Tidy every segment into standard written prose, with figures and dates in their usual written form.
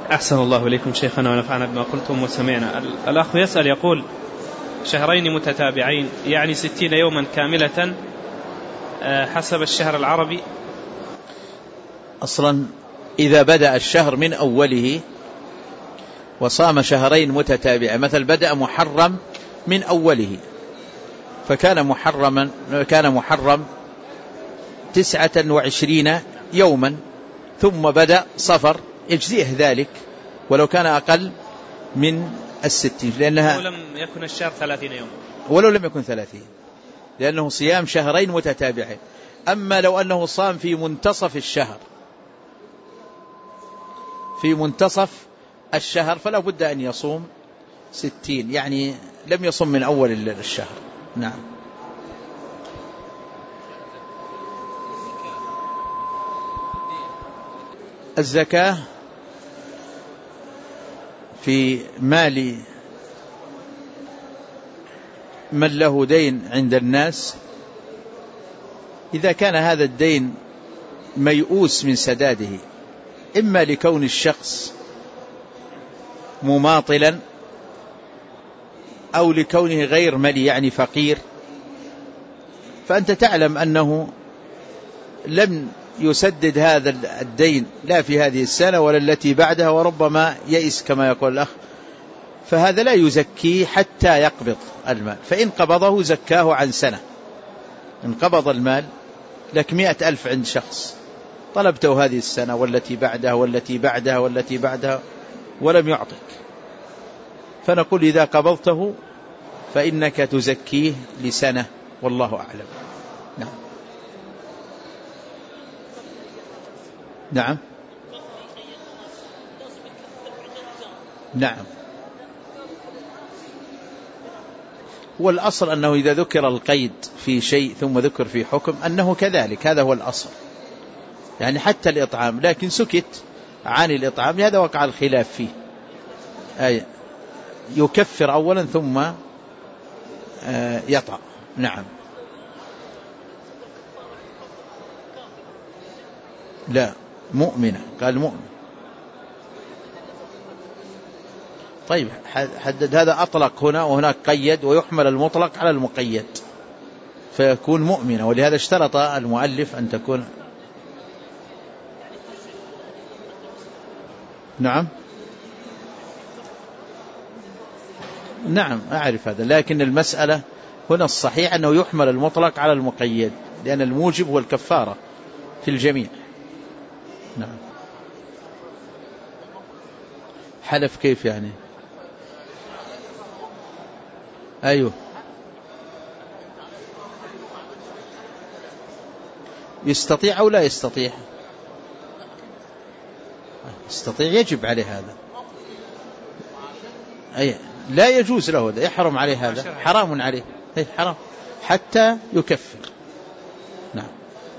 أحسن الله إليكم شيخنا ونفعنا بما قلتم وسمعنا. الأخ يسأل يقول: شهرين متتابعين يعني 60 يوما كاملة حسب الشهر العربي. أصلا إذا بدأ الشهر من أوله وصام شهرين متتابعين، مثل بدأ محرم من أوله فكان محرم 29 يوما، ثم بدأ صفر، يجزيه ذلك ولو كان أقل من 60، لأنها ولو لم يكن الشهر 30 يوم، ولو لم يكن 30، لأنه صيام شهرين متتابعين. أما لو أنه صام في منتصف الشهر فلا بد أن يصوم 60، يعني لم يصم من أول الشهر. نعم. الزكاة في مال من له دين عند الناس، إذا كان هذا الدين ميؤوس من سداده، إما لكون الشخص مماطلا أو لكونه غير ملي يعني فقير، فأنت تعلم أنه لم يسدد هذا الدين لا في هذه السنة ولا التي بعدها، وربما يئس كما يقول الأخ، فهذا لا يزكيه حتى يقبض المال. فإن قبضه زكاه عن سنة. إن قبض المال لك 100,000 عند شخص، طلبته هذه السنة والتي بعدها والتي بعدها والتي بعدها ولم يعطك، فنقول إذا قبضته فإنك تزكيه لسنة، والله أعلم. نعم. نعم. نعم. والأصل أنه إذا ذكر القيد في شيء ثم ذكر في حكم أنه كذلك، هذا هو الأصل، يعني حتى الإطعام، لكن سكت عن الإطعام هذا وقع الخلاف فيه، يكفر أولا ثم يطعم. نعم. لا، مؤمنة، قال مؤمن. طيب حدد هذا، أطلق هنا وهناك قيد، ويحمل المطلق على المقيد فيكون مؤمنة، ولهذا اشترط المؤلف أن تكون. نعم. نعم أعرف هذا، لكن المسألة هنا الصحيح أنه يحمل المطلق على المقيد، لأن الموجب هو الكفارة في الجميع. نعم. حلف كيف يعني؟ أيوه، يستطيع أو لا يستطيع؟ يستطيع، يجب عليه هذا. أي لا يجوز له هذا، يحرم عليه هذا، حرام عليه، حرام حتى يكفر. نعم.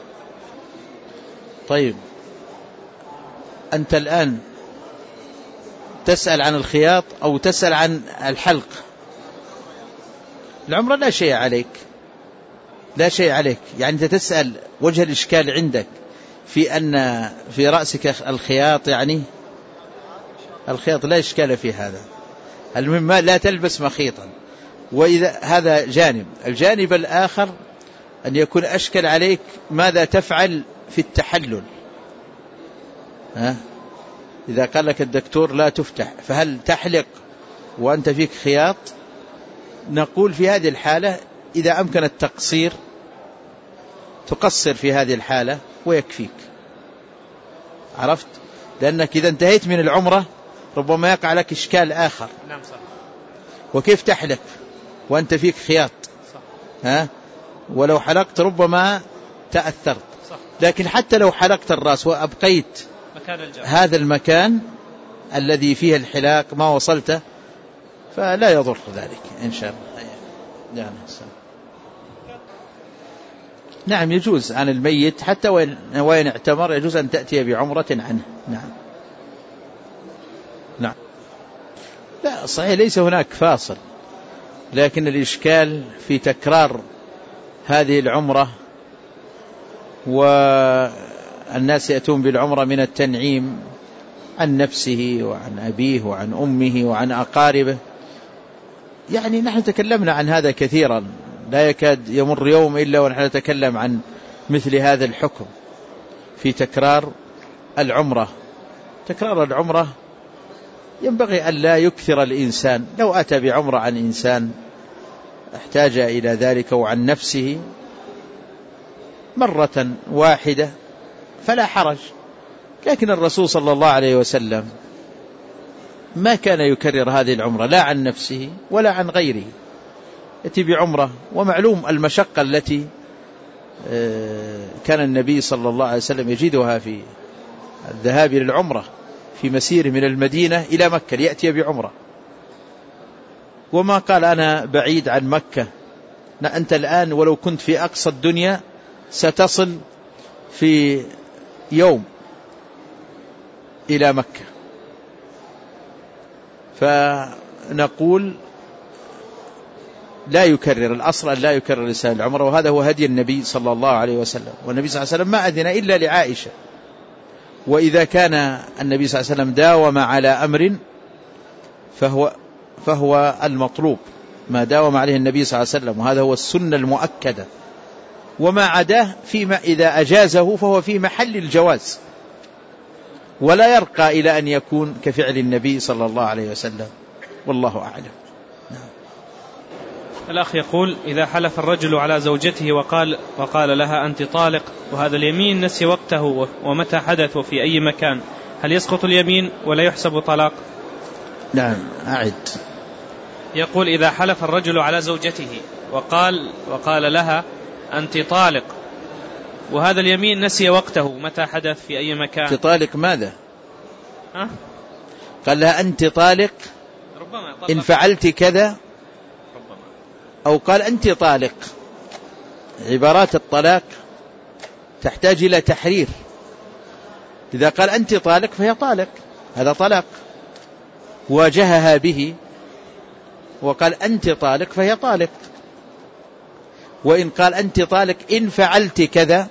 طيب أنت الآن تسأل عن الخياط أو تسأل عن الحلق؟ العمرة لا شيء عليك، لا شيء عليك، يعني أنت تسأل وجه الإشكال عندك في أن في رأسك الخياط، يعني الخياط لا إشكال في هذا، المهم لا تلبس مخيطا. وإذا هذا جانب، الجانب الآخر أن يكون أشكل عليك ماذا تفعل في التحلل. إذا قال لك الدكتور لا تفتح، فهل تحلق وأنت فيك خياط؟ نقول في هذه الحالة إذا أمكن التقصير تقصر في هذه الحالة ويكفيك. عرفت؟ لأنك إذا انتهيت من العمرة ربما يقع لك إشكال آخر. نعم صح. وكيف تحلق وأنت فيك خياط؟ صح. ولو حلقت ربما تأثرت. صح. لكن حتى لو حلقت الرأس وأبقيت هذا المكان الذي فيه الحلاق ما وصلته فلا يضر ذلك إن شاء الله. نعم يجوز عن الميت حتى وإن اعتمر، يجوز أن تأتي بعمرة عنه. نعم. نعم. لا صحيح ليس هناك فاصل، لكن الإشكال في تكرار هذه العمرة، والناس يأتون بالعمرة من التنعيم عن نفسه وعن أبيه وعن أمه وعن أقاربه. يعني نحن تكلمنا عن هذا كثيرا، لا يكاد يمر يوم إلا ونحن نتكلم عن مثل هذا الحكم في تكرار العمرة. تكرار العمرة ينبغي أن لا يكثر الإنسان. لو أتى بعمرة عن إنسان احتاج إلى ذلك وعن نفسه مرة واحدة فلا حرج، لكن الرسول صلى الله عليه وسلم ما كان يكرر هذه العمرة لا عن نفسه ولا عن غيره، يأتي بعمرة. ومعلوم المشقة التي كان النبي صلى الله عليه وسلم يجدها في الذهاب للعمرة في مسير من المدينة إلى مكة ليأتي بعمرة، وما قال أنا بعيد عن مكة. أنت الآن ولو كنت في أقصى الدنيا ستصل في يوم إلى مكة. فنقول لا يكرر، الأصل أن لا يكرر الإنسان العمرة، وهذا هو هدي النبي صلى الله عليه وسلم. والنبي صلى الله عليه وسلم ما أذن إلا لعائشة، وإذا كان النبي صلى الله عليه وسلم داوم على أمر فهو المطلوب ما داوم عليه النبي صلى الله عليه وسلم، وهذا هو السنة المؤكدة. وما عداه فيما إذا أجازه فهو في محل الجواز، ولا يرقى إلى أن يكون كفعل النبي صلى الله عليه وسلم، والله أعلم. الأخ يقول: إذا حلف الرجل على زوجته وقال لها أنت طالق، وهذا اليمين نسي وقته ومتى حدث وفي أي مكان، هل يسقط اليمين ولا يحسب طلاق؟ نعم، أعد. يقول: إذا حلف الرجل على زوجته وقال لها أنت طالق، وهذا اليمين نسي وقته متى حدث في أي مكان. أنت طالق ماذا؟ قال لها أنت طالق ربما إن فعلت كذا، أو قال أنت طالق. عبارات الطلاق تحتاج إلى تحرير. إذا قال أنت طالق فهي طالق، هذا طلاق. واجهها به وقال أنت طالق فهي طالق. وإن قال أنت طالق إن فعلت كذا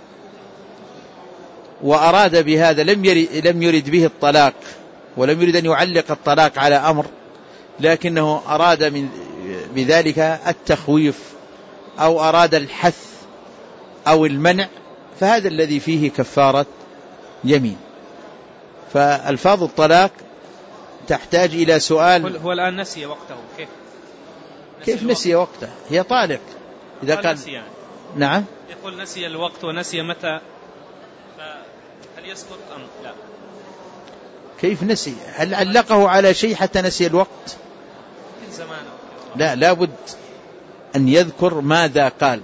وأراد بهذا لم يرد به الطلاق، ولم يرد أن يعلق الطلاق على أمر، لكنه أراد بذلك التخويف أو أراد الحث أو المنع، فهذا الذي فيه كفارة يمين. فالفاظ الطلاق تحتاج إلى سؤال. هو الآن نسي وقته، كيف نسي وقته؟ هي طالق. إذا قال يعني. نعم، يقول نسي الوقت ونسي متى، هل يسقط أم لا؟ كيف نسي؟ هل علقه على شيء حتى نسي الوقت؟ لا، لابد أن يذكر ماذا قال.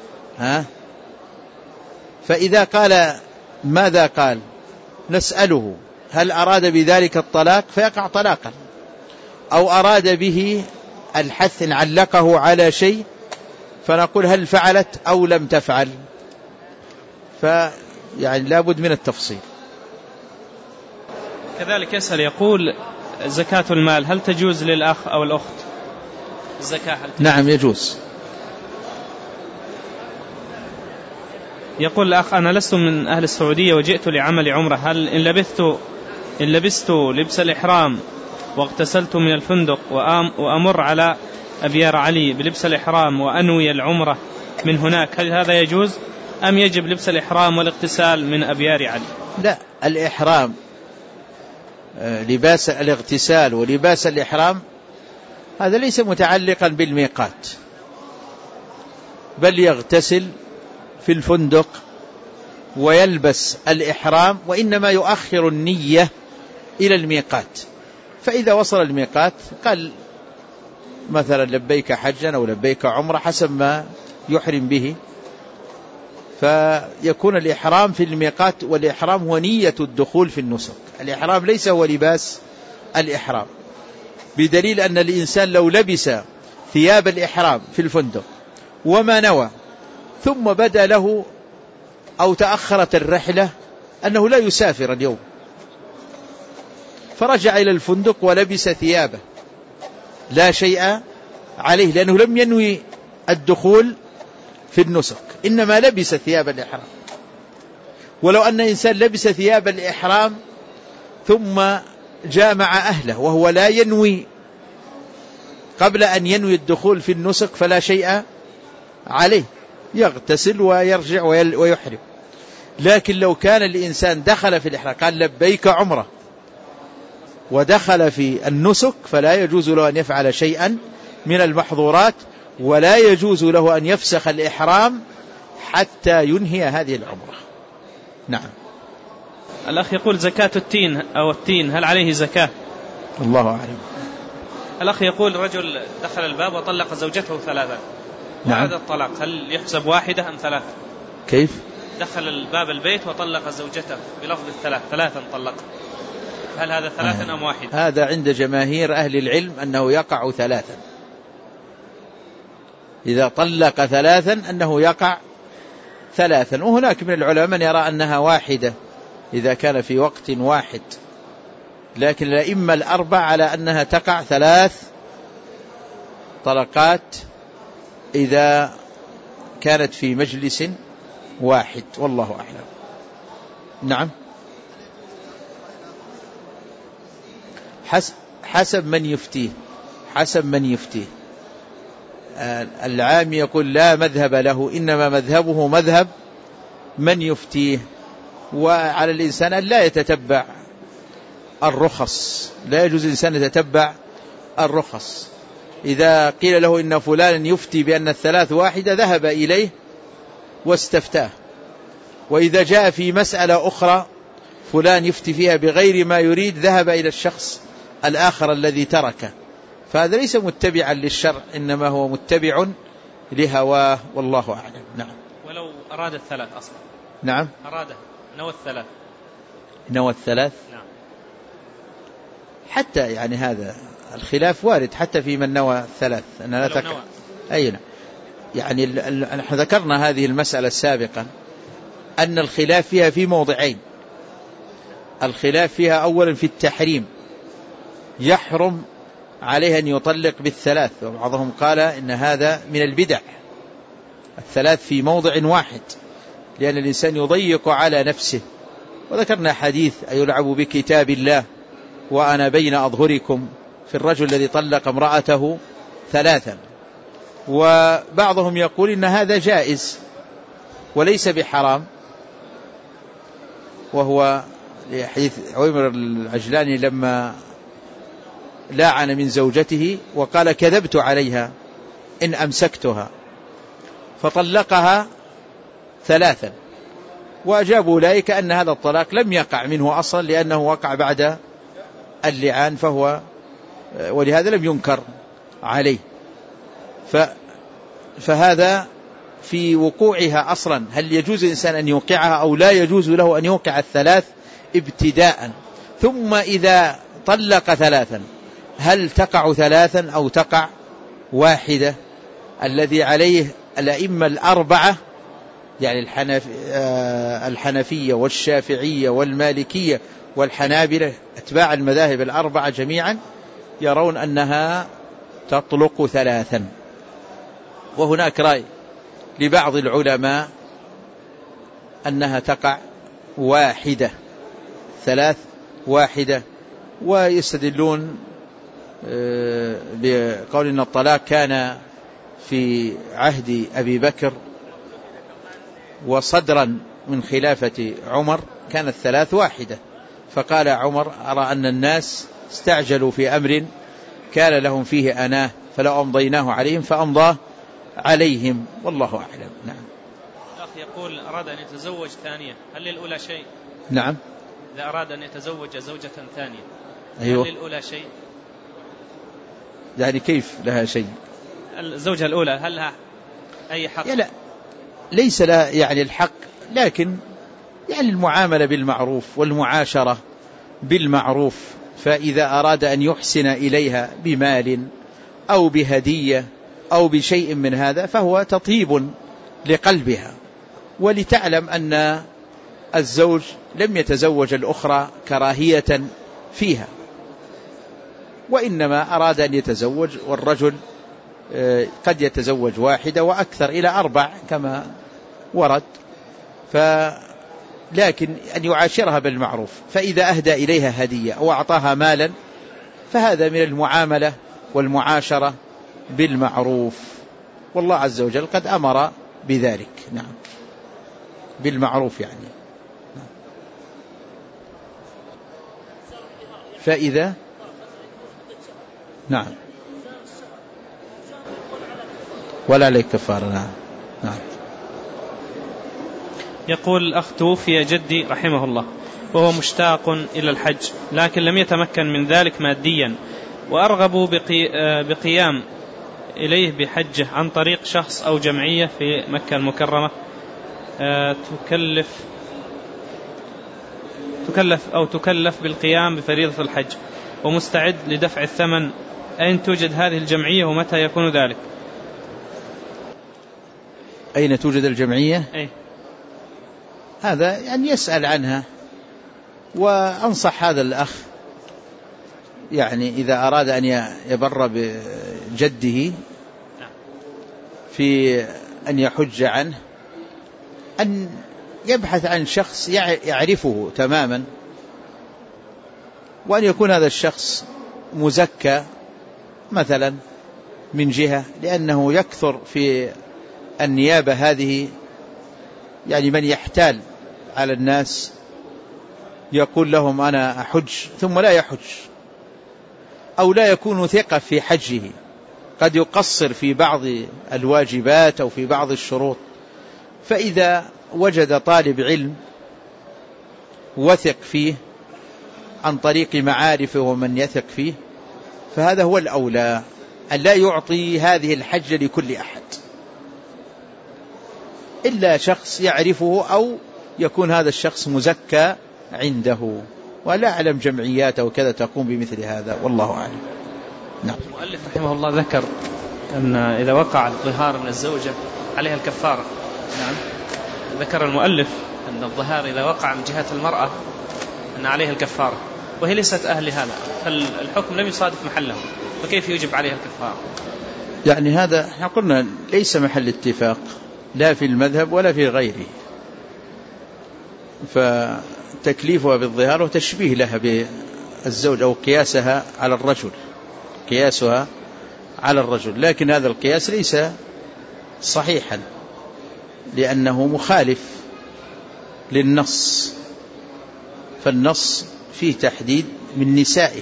فإذا قال ماذا قال نسأله هل أراد بذلك الطلاق فيقع طلاقا، أو أراد به الحث علقه على شيء فنقول هل فعلت أو لم تفعل. فيعني لابد من التفصيل. كذلك يسأل يقول: زكاة المال هل تجوز للأخ أو الأخت؟ الزكاة هل تجوز؟ نعم يجوز. يقول الأخ: أنا لست من أهل السعودية وجئت لعمل عمرة، هل إن لبست لبس الإحرام واغتسلت من الفندق وأمر على أبيار علي بلبس الإحرام وأنوي العمرة من هناك، هل هذا يجوز أم يجب لبس الإحرام والاغتسال من أبيار علي؟ لا، الإحرام لباس الاغتسال ولباس الإحرام هذا ليس متعلقا بالميقات، بل يغتسل في الفندق ويلبس الإحرام، وإنما يؤخر النية إلى الميقات. فإذا وصل الميقات قال مثلا لبيك حجا أو لبيك عمرة حسب ما يحرم به، فيكون الإحرام في الميقات. والإحرام هو نية الدخول في النسك، الإحرام ليس هو لباس الإحرام، بدليل أن الإنسان لو لبس ثياب الإحرام في الفندق وما نوى ثم بدا له أو تأخرت الرحلة أنه لا يسافر اليوم، فرجع إلى الفندق ولبس ثيابه لا شيء عليه، لأنه لم ينوي الدخول في النسك، إنما لبس ثياب الإحرام. ولو أن إنسان لبس ثياب الإحرام ثم جامع أهله وهو لا ينوي قبل أن ينوي الدخول في النسك فلا شيء عليه، يغتسل ويرجع ويحرم. لكن لو كان الإنسان دخل في الإحرام قال لبيك عمره ودخل في النسك فلا يجوز له أن يفعل شيئا من المحظورات، ولا يجوز له أن يفسخ الإحرام حتى ينهي هذه العمرة. نعم. الأخ يقول زكاة التين أو التين هل عليه زكاة؟ الله أعلم. الأخ يقول رجل دخل الباب وطلق زوجته 3. نعم. هذا الطلاق هل يحسب واحدة أم 3؟ كيف؟ دخل الباب البيت وطلق زوجته بلفظ 3 طلق، هل هذا 3 أم 1؟ هذا عند جماهير أهل العلم أنه يقع 3. إذا طلق 3 أنه يقع 3. وهناك من العلماء من يرى أنها 1 إذا كان في وقت واحد، لكن الأئمة الأربع على أنها تقع 3 طلقات إذا كانت في مجلس واحد، والله أعلم. نعم. حسب من يفتيه. العام يقول لا مذهب له، إنما مذهبه مذهب من يفتيه. وعلى الإنسان أن لا يتتبع الرخص، لا يجوز الإنسان يتتبع الرخص. إذا قيل له إن فلان يفتي بأن 3 واحدة ذهب إليه واستفتاه، وإذا جاء في مسألة أخرى فلان يفتي فيها بغير ما يريد ذهب إلى الشخص الآخر الذي تركه، فهذا ليس متبعا للشرع، إنما هو متبع لهواه، والله أعلم. نعم. ولو أراد 3 أصلا. نعم. أراد نوى 3. نعم. حتى يعني هذا الخلاف وارد حتى في من نوى 3 أنها لا تقع. أي نعم. يعني نحن ذكرنا هذه المسألة سابقا أن الخلاف فيها في موضعين. الخلاف فيها أولا في التحريم، يحرم عليه أن يطلق بال3، وبعضهم قال إن هذا من البدع 3 في موضع واحد، لأن الإنسان يضيق على نفسه. وذكرنا حديث أيلعب بكتاب الله وأنا بين أظهركم في الرجل الذي طلق امرأته 3. وبعضهم يقول إن هذا جائز وليس بحرام، وهو حديث عمر العجلاني لما لاعن من زوجته وقال كذبت عليها إن أمسكتها، فطلقها 3. وأجابوا أولئك أن هذا الطلاق لم يقع منه أصلا، لأنه وقع بعد اللعان، ولهذا لم ينكر عليه. فهذا في وقوعها أصلا، هل يجوز الإنسان أن يوقعها أو لا يجوز له أن يوقع 3 ابتداء؟ ثم إذا طلق 3 هل تقع 3 أو تقع 1؟ الذي عليه الأئمة الأربعة، يعني الحنفية والشافعية والمالكية والحنابلة، أتباع المذاهب الأربعة جميعا يرون أنها تطلق 3. وهناك رأي لبعض العلماء أنها تقع 1، 3 1، ويستدلون بقول إن الطلاق كان في عهد أبي بكر وصدرا من خلافة عمر كانت 3 1. فقال عمر أرى أن الناس استعجلوا في أمر كان لهم فيه أناه فلو أمضيناه عليهم فأمضاه عليهم، والله أعلم. نعم. الأخ يقول أراد أن يتزوج ثانية، هل للأولى شيء؟ نعم. إذا أراد أن يتزوج زوجة ثانية، أيوه. هل للأولى شيء؟ يعني كيف لها شيء؟ الزوجة الأولى هل لها أي حق؟ لا، ليس لها يعني الحق، لكن يعني المعاملة بالمعروف والمعاشرة بالمعروف. فإذا أراد أن يحسن إليها بمال أو بهدية أو بشيء من هذا فهو تطيب لقلبها، ولتعلم أن الزوج لم يتزوج الأخرى كراهية فيها، وإنما أراد أن يتزوج، والرجل قد يتزوج 1 وأكثر إلى 4 كما ورد. لكن أن يعاشرها بالمعروف. فإذا أهدى إليها هدية أو أعطاها مالا فهذا من المعاملة والمعاشرة بالمعروف، والله عز وجل قد أمر بذلك. نعم، بالمعروف يعني. فإذا نعم ولا عليك كفارة. نعم. يقول الأخ: توفي جدي رحمه الله وهو مشتاق إلى الحج، لكن لم يتمكن من ذلك ماديا، وأرغب بقيام إليه بحجه عن طريق شخص أو جمعية في مكة المكرمة تكلف بالقيام بفريضة الحج، ومستعد لدفع الثمن. أين توجد هذه الجمعية ومتى يكون ذلك؟ أين توجد الجمعية؟ أي. هذا يعني يسأل عنها، وأنصح هذا الأخ يعني إذا أراد أن يبر بجده في أن يحج عنه أن يبحث عن شخص يعرفه تماما، وأن يكون هذا الشخص مزكى مثلا من جهة، لأنه يكثر في النيابة هذه يعني من يحتال على الناس يقول لهم أنا أحج ثم لا يحج، أو لا يكون ثقة في حجه، قد يقصر في بعض الواجبات أو في بعض الشروط. فإذا وجد طالب علم وثق فيه عن طريق معارفه ومن يثق فيه، فهذا هو الأولى، أن لا يعطي هذه الحج لكل أحد إلا شخص يعرفه أو يكون هذا الشخص مزكى عنده. ولا أعلم جمعيات أو كذا تقوم بمثل هذا، والله أعلم. نعم. المؤلف رحمه الله ذكر أن إذا وقع الظهار من الزوجة عليها الكفارة. نعم. ذكر المؤلف أن الظهار إذا وقع من جهة المرأة أن عليها الكفارة، وهي ليست أهل هذا، فالحكم لم يصادف محله، فكيف يجب عليها الكفارة؟ يعني هذا احنا قلنا ليس محل اتفاق لا في المذهب ولا في غيره، فتكليفها بالظهار وتشبيه لها بالزوج أو قياسها على الرجل، قياسها على الرجل، لكن هذا القياس ليس صحيحا لأنه مخالف للنص، فالنص فيه تحديد من نسائه،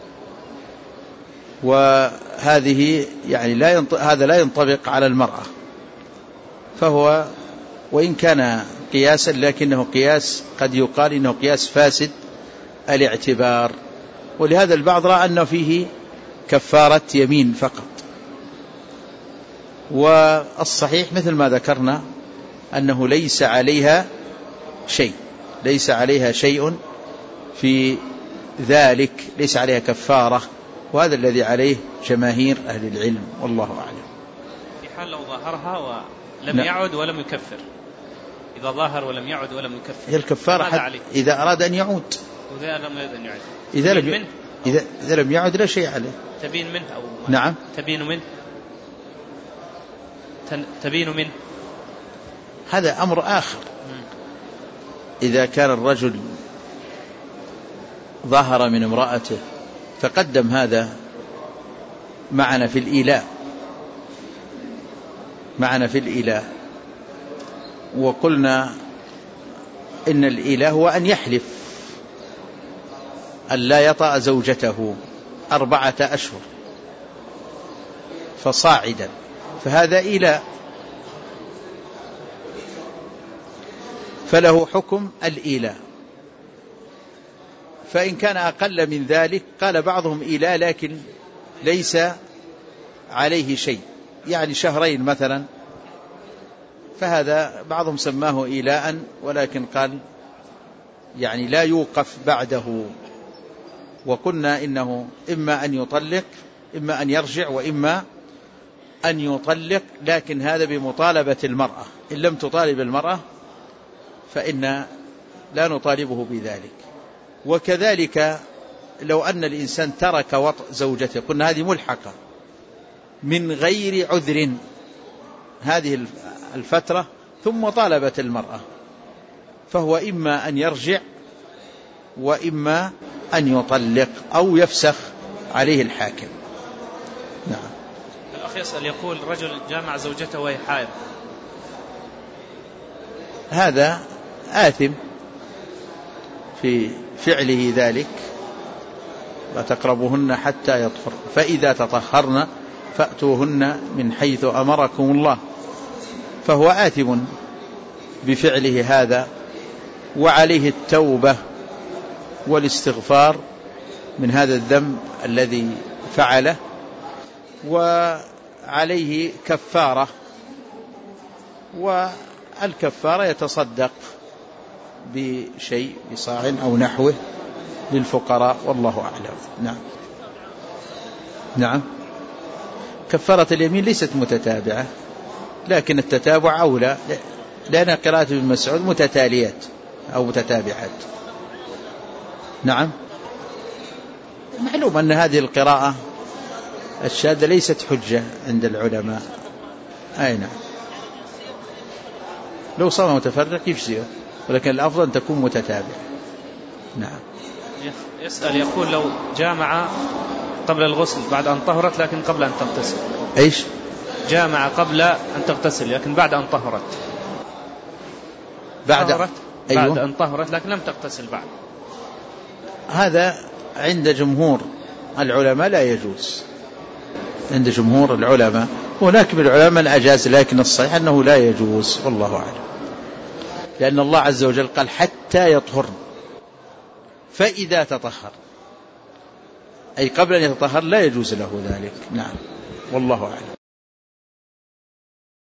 وهذه يعني هذا لا ينطبق على المرأة، فهو وإن كان قياسا لكنه قياس قد يقال إنه قياس فاسد الاعتبار، ولهذا البعض رأى أنه فيه كفارة يمين فقط، والصحيح مثل ما ذكرنا أنه ليس عليها شيء في ذلك، ليس عليها كفارة، وهذا الذي عليه جماهير أهل العلم، والله أعلم. في حال لو ظاهرها ولم يعد ولم يكفر، إذا ظاهر ولم يعد ولم يكفر هي الكفارة إذا أراد أن يعود، وإذا لم يرد أن يعد، إذا لم يعد لا شيء عليه. تبين منه أو نعم تبين منه هذا أمر آخر. إذا كان الرجل ظهر من امرأته، تقدم هذا معنا في الإله، وقلنا إن الإله هو أن يحلف أن لا يطأ زوجته 4 أشهر فصاعدا، فهذا إله، فله حكم الإله. فإن كان أقل من ذلك قال بعضهم إله لكن ليس عليه شيء، يعني 2 شهر مثلا، فهذا بعضهم سماه إيلاء، ولكن قال يعني لا يوقف بعده. وقلنا إنه إما أن يطلق، إما أن يرجع، وإما أن يطلق، لكن هذا بمطالبة المرأة، إن لم تطالب المرأة فإن لا نطالبه بذلك. وكذلك لو أن الإنسان ترك وطء زوجته، قلنا هذه ملحقة من غير عذر هذه الفترة، ثم طالبت المرأة فهو إما أن يرجع وإما أن يطلق أو يفسخ عليه الحاكم. نعم. الأخ يسأل يقول رجل جامع زوجته وهي حائض، هذا آثم في فعله ذلك، لا تقربوهن حتى يطهر، فإذا تطهرن فأتوهن من حيث أمركم الله، فهو آثم بفعله هذا، وعليه التوبة والاستغفار من هذا الذنب الذي فعله، وعليه كفارة، والكفارة يتصدق بشيء بصاع أو نحوه للفقراء، والله أعلم. نعم. نعم. كفارة اليمين ليست متتابعة، لكن التتابع أولى، لأن قراءة ابن مسعود متتاليات أو متتابعات. نعم. معلوم أن هذه القراءة الشاذة ليست حجة عند العلماء. أي نعم. لو صار متفرق يفسيه، ولكن الأفضل أن تكون متتابعة. نعم. يسأل يقول لو جامع قبل الغسل بعد أن طهرت لكن قبل أن تغتسل. إيش؟ جامع قبل أن تغتسل لكن بعد أن طهرت. بعد أن طهرت لكن لم تغتسل بعد. هذا عند جمهور العلماء لا يجوز، عند جمهور العلماء. هناك من العلماء من أجاز، لكن الصحيح أنه لا يجوز، والله أعلم. لأن الله عز وجل قال حتى يطهرن، فإذا تطهر، أي قبل أن يتطهر لا يجوز له ذلك. نعم، والله أعلم.